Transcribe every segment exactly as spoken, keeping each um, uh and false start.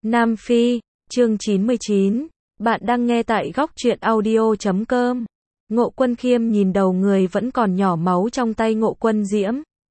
Nam Phi, chương chín mươi chín. Bạn đang nghe tại góc truyện audio chấm com. Ngộ Quân Khiêm nhìn đầu người vẫn còn nhỏ máu trong tay Ngộ Quân Diễm.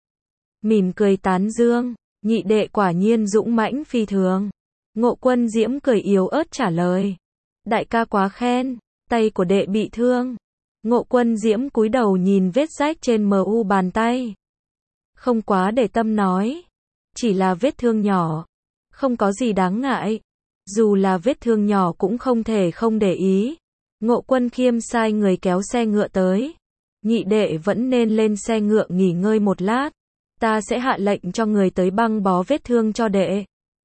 Mỉm cười tán dương, nhị đệ quả nhiên dũng mãnh phi thường. Ngộ Quân Diễm cười yếu ớt trả lời. Đại ca quá khen, tay của đệ bị thương. Ngộ Quân Diễm cúi đầu nhìn vết rách trên mu bàn tay. Không quá để tâm nói. Chỉ là vết thương nhỏ. Không có gì đáng ngại. Dù là vết thương nhỏ cũng không thể không để ý. Ngộ Quân Khiêm sai người kéo xe ngựa tới. Nhị đệ vẫn nên lên xe ngựa nghỉ ngơi một lát. Ta sẽ hạ lệnh cho người tới băng bó vết thương cho đệ.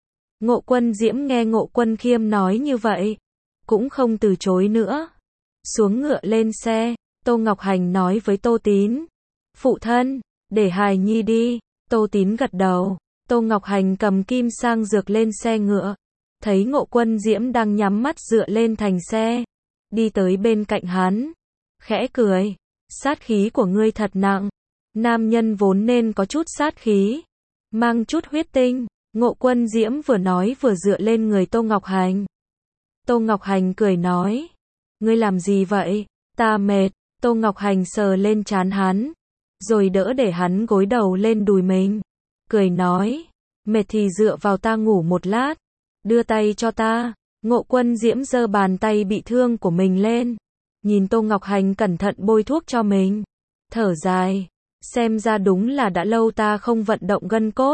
Ngộ Quân Diễm nghe Ngộ Quân Khiêm nói như vậy. Cũng không từ chối nữa. Xuống ngựa lên xe. Tô Ngọc Hành nói với Tô Tín. Phụ thân, để hài nhi đi. Tô Tín gật đầu. Tô Ngọc Hành cầm kim sang dược lên xe ngựa. Thấy Ngộ Quân Diễm đang nhắm mắt dựa lên thành xe. Đi tới bên cạnh hắn. Khẽ cười. Sát khí của ngươi thật nặng. Nam nhân vốn nên có chút sát khí. Mang chút huyết tinh. Ngộ Quân Diễm vừa nói vừa dựa lên người Tô Ngọc Hành. Tô Ngọc Hành cười nói. Ngươi làm gì vậy? Ta mệt. Tô Ngọc Hành sờ lên trán hắn. Rồi đỡ để hắn gối đầu lên đùi mình. Cười nói. Mệt thì dựa vào ta ngủ một lát. Đưa tay cho ta. Ngộ Quân Diễm giơ bàn tay bị thương của mình lên. Nhìn Tô Ngọc Hành cẩn thận bôi thuốc cho mình. Thở dài. Xem ra đúng là đã lâu ta không vận động gân cốt.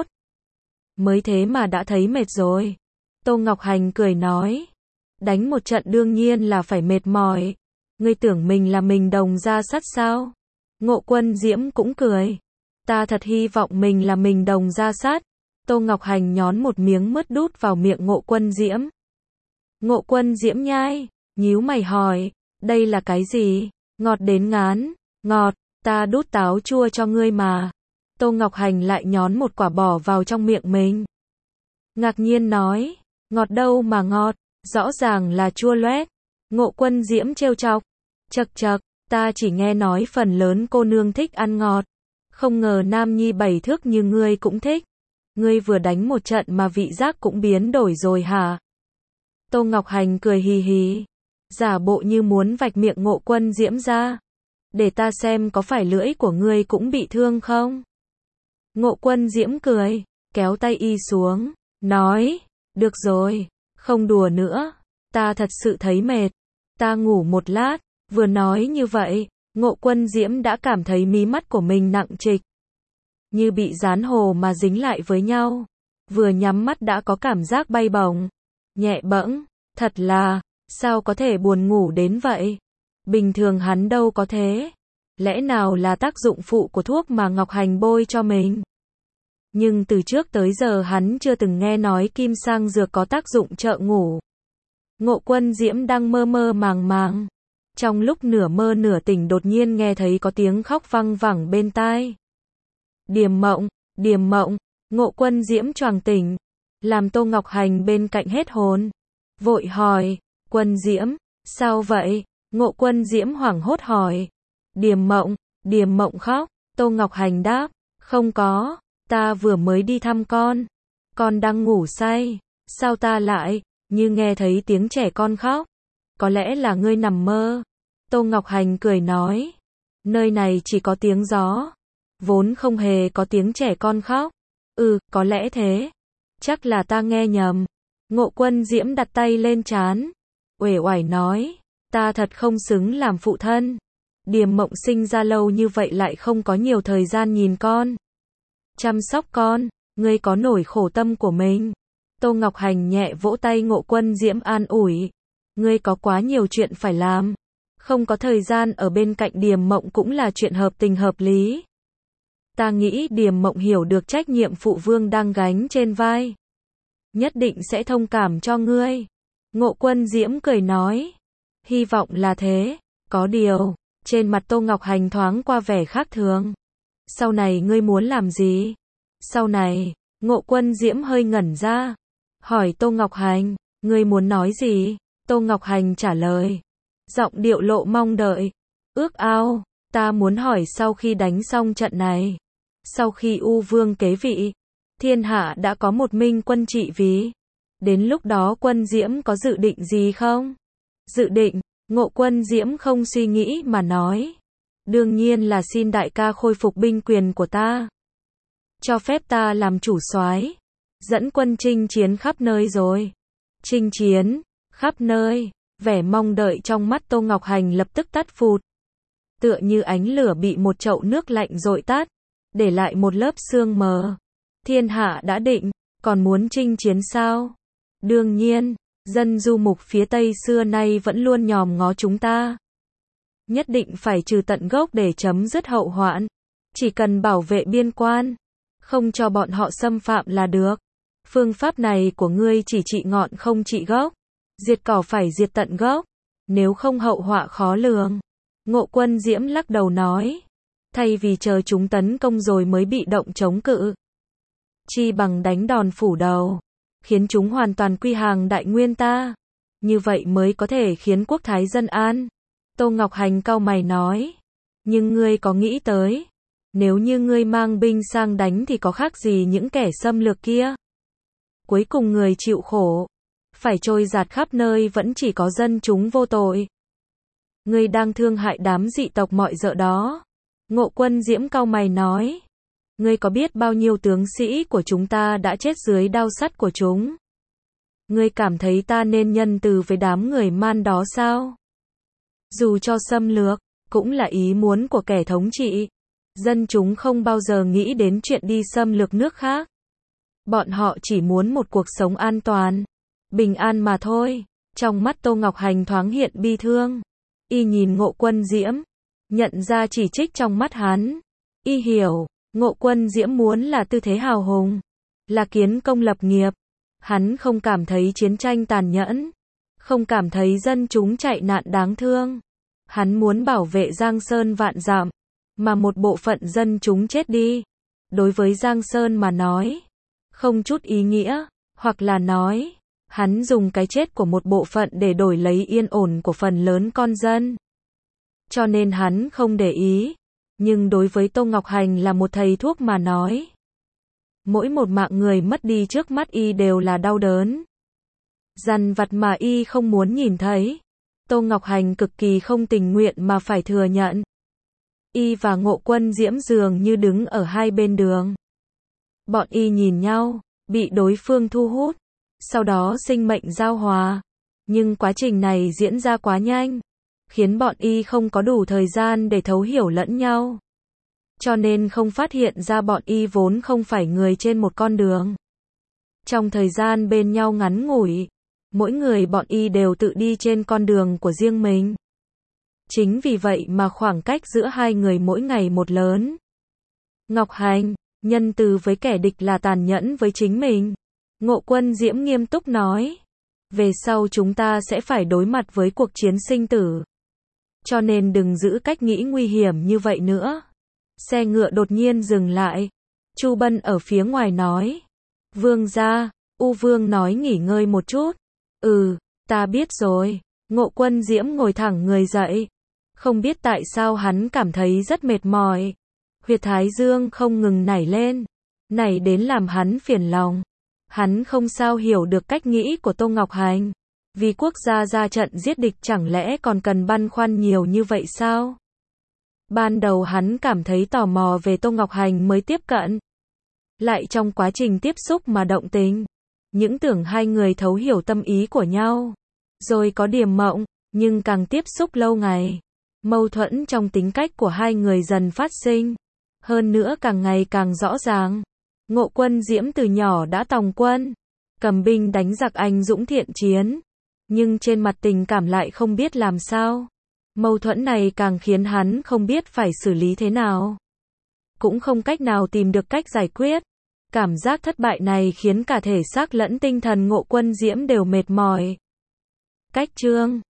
Mới thế mà đã thấy mệt rồi. Tô Ngọc Hành cười nói. Đánh một trận đương nhiên là phải mệt mỏi. Ngươi tưởng mình là mình đồng ra sắt sao? Ngộ Quân Diễm cũng cười. Ta thật hy vọng mình là mình đồng ra sát. Tô Ngọc Hành nhón một miếng mứt đút vào miệng Ngộ Quân Diễm. Ngộ Quân Diễm nhai, nhíu mày hỏi, đây là cái gì? Ngọt đến ngán, ngọt, ta đút táo chua cho ngươi mà. Tô Ngọc Hành lại nhón một quả bỏ vào trong miệng mình. Ngạc nhiên nói, ngọt đâu mà ngọt, rõ ràng là chua loét. Ngộ Quân Diễm trêu chọc, chậc chậc, ta chỉ nghe nói phần lớn cô nương thích ăn ngọt. Không ngờ nam nhi bảy thước như ngươi cũng thích. Ngươi vừa đánh một trận mà vị giác cũng biến đổi rồi hả? Tô Ngọc Hành cười hì hì. Giả bộ như muốn vạch miệng Ngộ Quân Diễm ra. Để ta xem có phải lưỡi của ngươi cũng bị thương không? Ngộ Quân Diễm cười. Kéo tay y xuống. Nói. Được rồi. Không đùa nữa. Ta thật sự thấy mệt. Ta ngủ một lát. Vừa nói như vậy. Ngộ Quân Diễm đã cảm thấy mí mắt của mình nặng trịch. Như bị dán hồ mà dính lại với nhau. Vừa nhắm mắt đã có cảm giác bay bổng. Nhẹ bẫng. Thật là, sao có thể buồn ngủ đến vậy? Bình thường hắn đâu có thế. Lẽ nào là tác dụng phụ của thuốc mà Ngọc Hành bôi cho mình? Nhưng từ trước tới giờ hắn chưa từng nghe nói kim sang dược có tác dụng trợ ngủ. Ngộ Quân Diễm đang mơ mơ màng màng. Trong lúc nửa mơ nửa tỉnh đột nhiên nghe thấy có tiếng khóc văng vẳng bên tai. Điềm mộng, điềm mộng, Ngộ Quân Diễm choàng tỉnh. Làm Tô Ngọc Hành bên cạnh hết hồn. Vội hỏi, Quân Diễm, sao vậy? Ngộ Quân Diễm hoảng hốt hỏi. Điềm mộng, điềm mộng khóc. Tô Ngọc Hành đáp, không có, ta vừa mới đi thăm con. Con đang ngủ say, sao ta lại, như nghe thấy tiếng trẻ con khóc. Có lẽ là ngươi nằm mơ. Tô Ngọc Hành cười nói, nơi này chỉ có tiếng gió. Vốn không hề có tiếng trẻ con khóc. Ừ, có lẽ thế. Chắc là ta nghe nhầm. Ngộ Quân Diễm đặt tay lên trán. Uể oải nói. Ta thật không xứng làm phụ thân. Điềm mộng sinh ra lâu như vậy lại không có nhiều thời gian nhìn con. Chăm sóc con. Ngươi có nỗi khổ tâm của mình. Tô Ngọc Hành nhẹ vỗ tay Ngộ Quân Diễm an ủi. Ngươi có quá nhiều chuyện phải làm. Không có thời gian ở bên cạnh điềm mộng cũng là chuyện hợp tình hợp lý. Ta nghĩ điềm mộng hiểu được trách nhiệm phụ vương đang gánh trên vai. Nhất định sẽ thông cảm cho ngươi. Ngộ Quân Diễm cười nói. Hy vọng là thế. Có điều, trên mặt Tô Ngọc Hành thoáng qua vẻ khác thường. Sau này ngươi muốn làm gì? Sau này, Ngộ Quân Diễm hơi ngẩn ra. Hỏi Tô Ngọc Hành, ngươi muốn nói gì? Tô Ngọc Hành trả lời. Giọng điệu lộ mong đợi. Ước ao, ta muốn hỏi sau khi đánh xong trận này. Sau khi U Vương kế vị, thiên hạ đã có một minh quân trị vì. Đến lúc đó Quân Diễm có dự định gì không? Dự định, Ngộ Quân Diễm không suy nghĩ mà nói. Đương nhiên là xin đại ca khôi phục binh quyền của ta. Cho phép ta làm chủ soái, dẫn quân chinh chiến khắp nơi rồi. Chinh chiến, khắp nơi, vẻ mong đợi trong mắt Tô Ngọc Hành lập tức tắt phụt. Tựa như ánh lửa bị một chậu nước lạnh dội tắt, để lại một lớp sương mờ. Thiên hạ đã định, còn muốn chinh chiến sao? Đương nhiên, dân du mục phía Tây xưa nay vẫn luôn nhòm ngó chúng ta. Nhất định phải trừ tận gốc để chấm dứt hậu hoạn. Chỉ cần bảo vệ biên quan, không cho bọn họ xâm phạm là được. Phương pháp này của ngươi chỉ trị ngọn không trị gốc. Diệt cỏ phải diệt tận gốc, nếu không hậu họa khó lường. Ngộ Quân Diễm lắc đầu nói, thay vì chờ chúng tấn công rồi mới bị động chống cự, chi bằng đánh đòn phủ đầu, khiến chúng hoàn toàn quy hàng đại nguyên ta. Như vậy mới có thể khiến quốc thái dân an. Tô Ngọc Hành cau mày nói, nhưng ngươi có nghĩ tới, nếu như ngươi mang binh sang đánh thì có khác gì những kẻ xâm lược kia? Cuối cùng người chịu khổ, phải trôi giạt khắp nơi vẫn chỉ có dân chúng vô tội. Ngươi đang thương hại đám dị tộc mọi dợ đó. Ngộ Quân Diễm cau mày nói, ngươi có biết bao nhiêu tướng sĩ của chúng ta đã chết dưới đao sắt của chúng? Ngươi cảm thấy ta nên nhân từ với đám người man đó sao? Dù cho xâm lược, cũng là ý muốn của kẻ thống trị. Dân chúng không bao giờ nghĩ đến chuyện đi xâm lược nước khác. Bọn họ chỉ muốn một cuộc sống an toàn, bình an mà thôi. Trong mắt Tô Ngọc Hành thoáng hiện bi thương. Y nhìn Ngộ Quân Diễm, nhận ra chỉ trích trong mắt hắn. Y hiểu, Ngộ Quân Diễm muốn là tư thế hào hùng, là kiến công lập nghiệp. Hắn không cảm thấy chiến tranh tàn nhẫn, không cảm thấy dân chúng chạy nạn đáng thương. Hắn muốn bảo vệ Giang Sơn vạn dặm, mà một bộ phận dân chúng chết đi. Đối với Giang Sơn mà nói, không chút ý nghĩa, hoặc là nói, hắn dùng cái chết của một bộ phận để đổi lấy yên ổn của phần lớn con dân. Cho nên hắn không để ý, nhưng đối với Tô Ngọc Hành là một thầy thuốc mà nói, mỗi một mạng người mất đi trước mắt y đều là đau đớn, dằn vặt mà y không muốn nhìn thấy. Tô Ngọc Hành cực kỳ không tình nguyện mà phải thừa nhận. Y và Ngộ Quân Diễm dường như đứng ở hai bên đường. Bọn y nhìn nhau, bị đối phương thu hút, sau đó sinh mệnh giao hòa. Nhưng quá trình này diễn ra quá nhanh, khiến bọn y không có đủ thời gian để thấu hiểu lẫn nhau. Cho nên không phát hiện ra bọn y vốn không phải người trên một con đường. Trong thời gian bên nhau ngắn ngủi, mỗi người bọn y đều tự đi trên con đường của riêng mình. Chính vì vậy mà khoảng cách giữa hai người mỗi ngày một lớn. Ngọc Hành, nhân từ với kẻ địch là tàn nhẫn với chính mình. Ngộ Quân Diễm nghiêm túc nói, về sau chúng ta sẽ phải đối mặt với cuộc chiến sinh tử. Cho nên đừng giữ cách nghĩ nguy hiểm như vậy nữa. Xe ngựa đột nhiên dừng lại. Chu Bân ở phía ngoài nói, Vương gia. U Vương nói nghỉ ngơi một chút. Ừ, ta biết rồi. Ngộ Quân Diễm ngồi thẳng người dậy. Không biết tại sao hắn cảm thấy rất mệt mỏi. Huyệt thái dương không ngừng nảy lên. Nảy đến làm hắn phiền lòng. Hắn không sao hiểu được cách nghĩ của Tô Ngọc Hành. Vì quốc gia ra trận giết địch chẳng lẽ còn cần băn khoăn nhiều như vậy sao? Ban đầu hắn cảm thấy tò mò về Tô Ngọc Hành mới tiếp cận. Lại trong quá trình tiếp xúc mà động tình. Những tưởng hai người thấu hiểu tâm ý của nhau. Rồi có điểm mộng, nhưng càng tiếp xúc lâu ngày, mâu thuẫn trong tính cách của hai người dần phát sinh. Hơn nữa càng ngày càng rõ ràng. Ngộ Quân Diễm từ nhỏ đã tòng quân, cầm binh đánh giặc anh dũng thiện chiến. Nhưng trên mặt tình cảm lại không biết làm sao. Mâu thuẫn này càng khiến hắn không biết phải xử lý thế nào. Cũng không cách nào tìm được cách giải quyết. Cảm giác thất bại này khiến cả thể xác lẫn tinh thần Ngộ Quân Diễm đều mệt mỏi. Cách chương